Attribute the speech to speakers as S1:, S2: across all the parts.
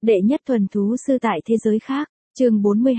S1: Đệ nhất thuần thú sư tại thế giới khác, chương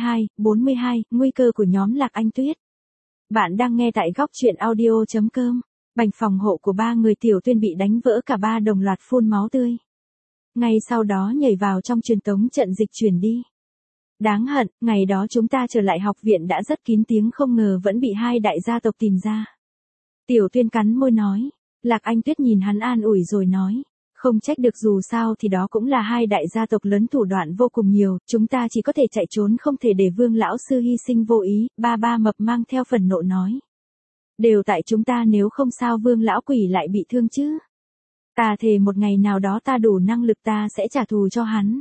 S1: 42, nguy cơ của nhóm Lạc Anh Tuyết. Bạn đang nghe tại góc truyện audio.com. Bành phòng hộ của ba người Tiểu Tuyên bị đánh vỡ, cả ba đồng loạt phun máu tươi. Ngay sau đó nhảy vào trong truyền tống trận dịch chuyển đi. Đáng hận, ngày đó chúng ta trở lại học viện đã rất kín tiếng, không ngờ vẫn bị hai đại gia tộc tìm ra. Tiểu Tuyên cắn môi nói. Lạc Anh Tuyết nhìn hắn an ủi rồi nói. Không trách được, dù sao thì đó cũng là hai đại gia tộc lớn, thủ đoạn vô cùng nhiều, chúng ta chỉ có thể chạy trốn, không thể để Vương lão sư hy sinh vô ý. Ba mập mang theo phần nộ nói. Đều tại chúng ta, nếu không sao Vương lão quỷ lại bị thương chứ. Ta thề một ngày nào đó ta đủ năng lực ta sẽ trả thù cho hắn.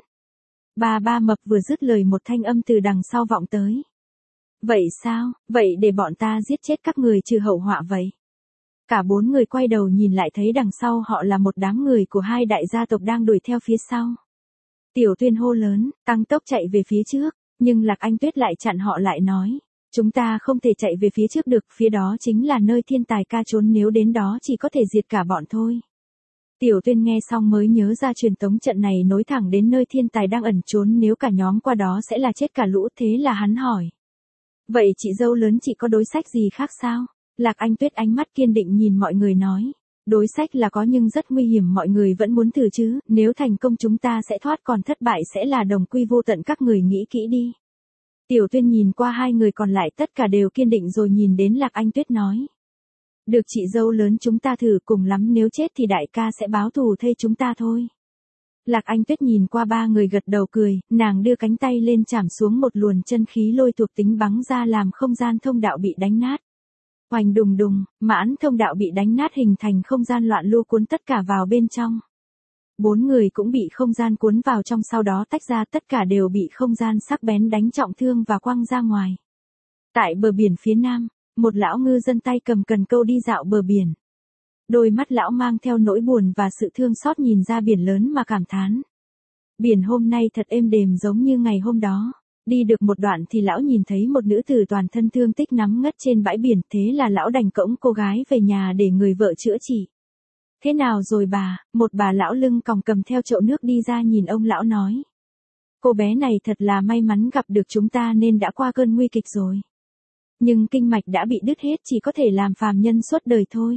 S1: Ba mập vừa dứt lời, một thanh âm từ đằng sau vọng tới. Vậy sao, vậy để bọn ta giết chết các người trừ hậu họa vậy. Cả bốn người quay đầu nhìn lại, thấy đằng sau họ là một đám người của hai đại gia tộc đang đuổi theo phía sau. Tiểu Tuyên hô lớn, tăng tốc chạy về phía trước, nhưng Lạc Anh Tuyết lại chặn họ lại nói. Chúng ta không thể chạy về phía trước được, phía đó chính là nơi thiên tài ca trốn, nếu đến đó chỉ có thể diệt cả bọn thôi. Tiểu Tuyên nghe xong mới nhớ ra truyền tống trận này nối thẳng đến nơi thiên tài đang ẩn trốn, nếu cả nhóm qua đó sẽ là chết cả lũ, thế là hắn hỏi. Vậy chị dâu lớn, chị có đối sách gì khác sao? Lạc Anh Tuyết ánh mắt kiên định nhìn mọi người nói. Đối sách là có nhưng rất nguy hiểm, mọi người vẫn muốn thử chứ, nếu thành công chúng ta sẽ thoát, còn thất bại sẽ là đồng quy vô tận, các người nghĩ kỹ đi. Tiểu Tuyên nhìn qua hai người còn lại, tất cả đều kiên định, rồi nhìn đến Lạc Anh Tuyết nói. Được chị dâu lớn, chúng ta thử, cùng lắm nếu chết thì đại ca sẽ báo thù thay chúng ta thôi. Lạc Anh Tuyết nhìn qua ba người gật đầu cười, nàng đưa cánh tay lên chạm xuống, một luồng chân khí lôi thuộc tính bắn ra làm không gian thông đạo bị đánh nát. Oanh đùng đùng, mãn thông đạo bị đánh nát, hình thành không gian loạn lưu cuốn tất cả vào bên trong. Bốn người cũng bị không gian cuốn vào trong, sau đó tách ra, tất cả đều bị không gian sắc bén đánh trọng thương và quăng ra ngoài. Tại bờ biển phía nam, một lão ngư dân tay cầm cần câu đi dạo bờ biển. Đôi mắt lão mang theo nỗi buồn và sự thương xót, nhìn ra biển lớn mà cảm thán. Biển hôm nay thật êm đềm, giống như ngày hôm đó. Đi được một đoạn thì lão nhìn thấy một nữ tử toàn thân thương tích nằm ngất trên bãi biển, thế là lão đành cõng cô gái về nhà để người vợ chữa trị. Thế nào rồi bà? Một bà lão lưng còng cầm theo chậu nước đi ra, nhìn ông lão nói. Cô bé này thật là may mắn gặp được chúng ta nên đã qua cơn nguy kịch rồi. Nhưng kinh mạch đã bị đứt hết, chỉ có thể làm phàm nhân suốt đời thôi.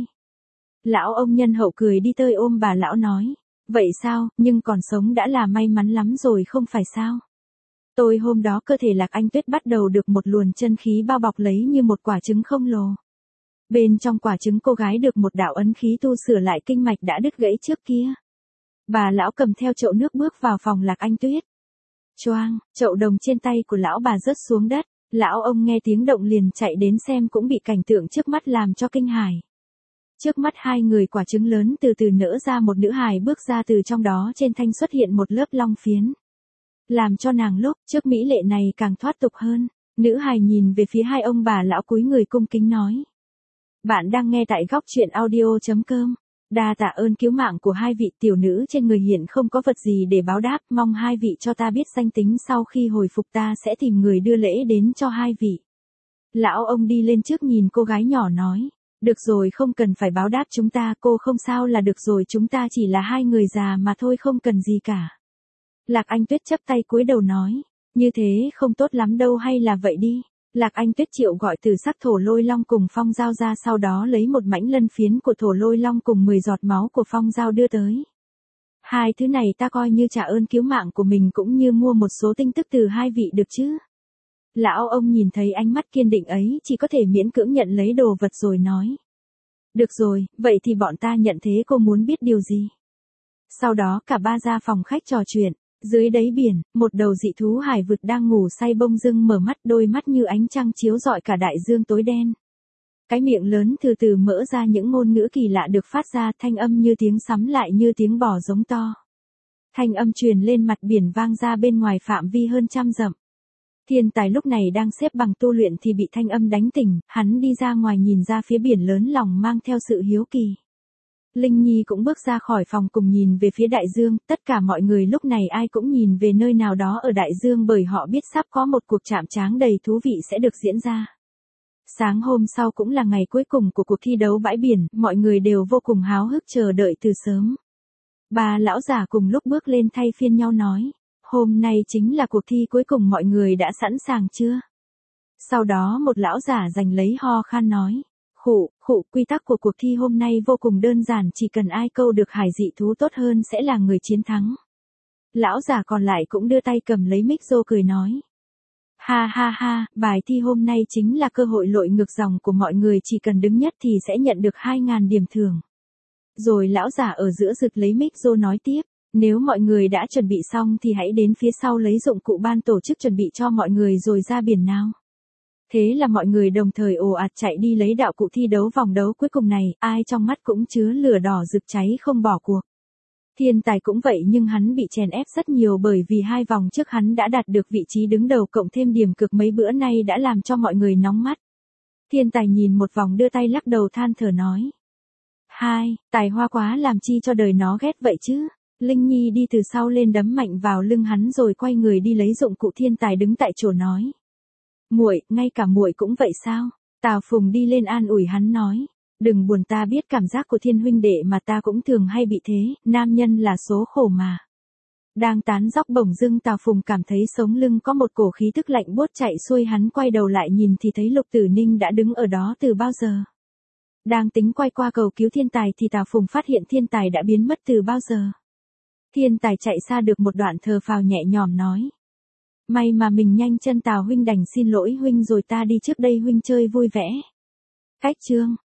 S1: Lão ông nhân hậu cười đi tới ôm bà lão nói. Vậy sao, nhưng còn sống đã là may mắn lắm rồi không phải sao? Tôi hôm đó cơ thể Lạc Anh Tuyết bắt đầu được một luồng chân khí bao bọc lấy như một quả trứng khổng lồ. Bên trong quả trứng cô gái được một đạo ấn khí tu sửa lại kinh mạch đã đứt gãy trước kia. Bà lão cầm theo chậu nước bước vào phòng Lạc Anh Tuyết. Choang, chậu đồng trên tay của lão bà rớt xuống đất. Lão ông nghe tiếng động liền chạy đến xem, cũng bị cảnh tượng trước mắt làm cho kinh hãi. Trước mắt hai người quả trứng lớn từ từ nở ra, một nữ hài bước ra từ trong đó, trên thanh xuất hiện một lớp long phiến. Làm cho nàng lúc trước mỹ lệ này càng thoát tục hơn. Nữ hài nhìn về phía hai ông bà lão, cúi người cung kính nói. Bạn đang nghe tại góc truyện audio.com. Đa tạ ơn cứu mạng của hai vị, tiểu nữ trên người hiện không có vật gì để báo đáp, mong hai vị cho ta biết danh tính, sau khi hồi phục ta sẽ tìm người đưa lễ đến cho hai vị. Lão ông đi lên trước nhìn cô gái nhỏ nói. Được rồi, không cần phải báo đáp chúng ta, cô không sao là được rồi, chúng ta chỉ là hai người già mà thôi, không cần gì cả. Lạc Anh Tuyết chắp tay cúi đầu nói. Như thế không tốt lắm đâu, hay là vậy đi. Lạc Anh Tuyết triệu gọi từ sắc thổ lôi long cùng phong dao ra, sau đó lấy một mảnh lân phiến của thổ lôi long cùng 10 giọt máu của phong dao đưa tới. Hai thứ này ta coi như trả ơn cứu mạng của mình, cũng như mua một số tin tức từ hai vị được chứ. Lão ông nhìn thấy ánh mắt kiên định ấy, chỉ có thể miễn cưỡng nhận lấy đồ vật rồi nói. Được rồi, vậy thì bọn ta nhận thế, cô muốn biết điều gì? Sau đó cả ba ra phòng khách trò chuyện. Dưới đáy biển, một đầu dị thú hải vực đang ngủ say bông dưng mở mắt, đôi mắt như ánh trăng chiếu rọi cả đại dương tối đen. Cái miệng lớn từ từ mở ra, những ngôn ngữ kỳ lạ được phát ra, thanh âm như tiếng sấm lại như tiếng bò giống to. Thanh âm truyền lên mặt biển vang ra bên ngoài phạm vi hơn 100 dặm. Thiên tài lúc này đang xếp bằng tu luyện thì bị thanh âm đánh tỉnh, hắn đi ra ngoài nhìn ra phía biển lớn, lòng mang theo sự hiếu kỳ. Linh Nhi cũng bước ra khỏi phòng cùng nhìn về phía đại dương, tất cả mọi người lúc này ai cũng nhìn về nơi nào đó ở đại dương, bởi họ biết sắp có một cuộc chạm trán đầy thú vị sẽ được diễn ra. Sáng hôm sau cũng là ngày cuối cùng của cuộc thi đấu bãi biển, mọi người đều vô cùng háo hức chờ đợi từ sớm. Ba lão già cùng lúc bước lên thay phiên nhau nói. Hôm nay chính là cuộc thi cuối cùng, mọi người đã sẵn sàng chưa? Sau đó một lão giả giành lấy ho khan nói. Khụ, quy tắc của cuộc thi hôm nay vô cùng đơn giản, chỉ cần ai câu được hải dị thú tốt hơn sẽ là người chiến thắng. Lão giả còn lại cũng đưa tay cầm lấy mic rô cười nói. Ha ha ha, bài thi hôm nay chính là cơ hội lội ngược dòng của mọi người, chỉ cần đứng nhất thì sẽ nhận được 2.000 điểm thưởng. Rồi lão giả ở giữa rực lấy mic rô nói tiếp, nếu mọi người đã chuẩn bị xong thì hãy đến phía sau lấy dụng cụ ban tổ chức chuẩn bị cho mọi người rồi ra biển nào. Thế là mọi người đồng thời ồ ạt chạy đi lấy đạo cụ thi đấu vòng đấu cuối cùng này, ai trong mắt cũng chứa lửa đỏ rực cháy không bỏ cuộc. Thiên tài cũng vậy, nhưng hắn bị chèn ép rất nhiều bởi vì 2 vòng trước hắn đã đạt được vị trí đứng đầu cộng thêm điểm cực mấy bữa nay đã làm cho mọi người nóng mắt. Thiên tài nhìn một vòng đưa tay lắc đầu than thở nói. Tài hoa quá, làm chi cho đời nó ghét vậy chứ. Linh Nhi đi từ sau lên đấm mạnh vào lưng hắn rồi quay người đi lấy dụng cụ. Thiên tài đứng tại chỗ nói. Muội, ngay cả muội cũng vậy sao? Tào Phùng đi lên an ủi hắn nói. Đừng buồn, ta biết cảm giác của Thiên huynh đệ mà, ta cũng thường hay bị thế, nam nhân là số khổ mà. Đang tán dóc bỗng dưng Tào Phùng cảm thấy sống lưng có một cổ khí tức lạnh buốt chạy xuôi, hắn quay đầu lại nhìn thì thấy Lục Tử Ninh đã đứng ở đó từ bao giờ. Đang tính quay qua cầu cứu thiên tài thì Tào Phùng phát hiện thiên tài đã biến mất từ bao giờ. Thiên tài chạy xa được một đoạn thờ phào nhẹ nhõm nói. May mà mình nhanh chân, Tào huynh đành xin lỗi huynh rồi, ta đi trước đây, huynh chơi vui vẻ. Cách chương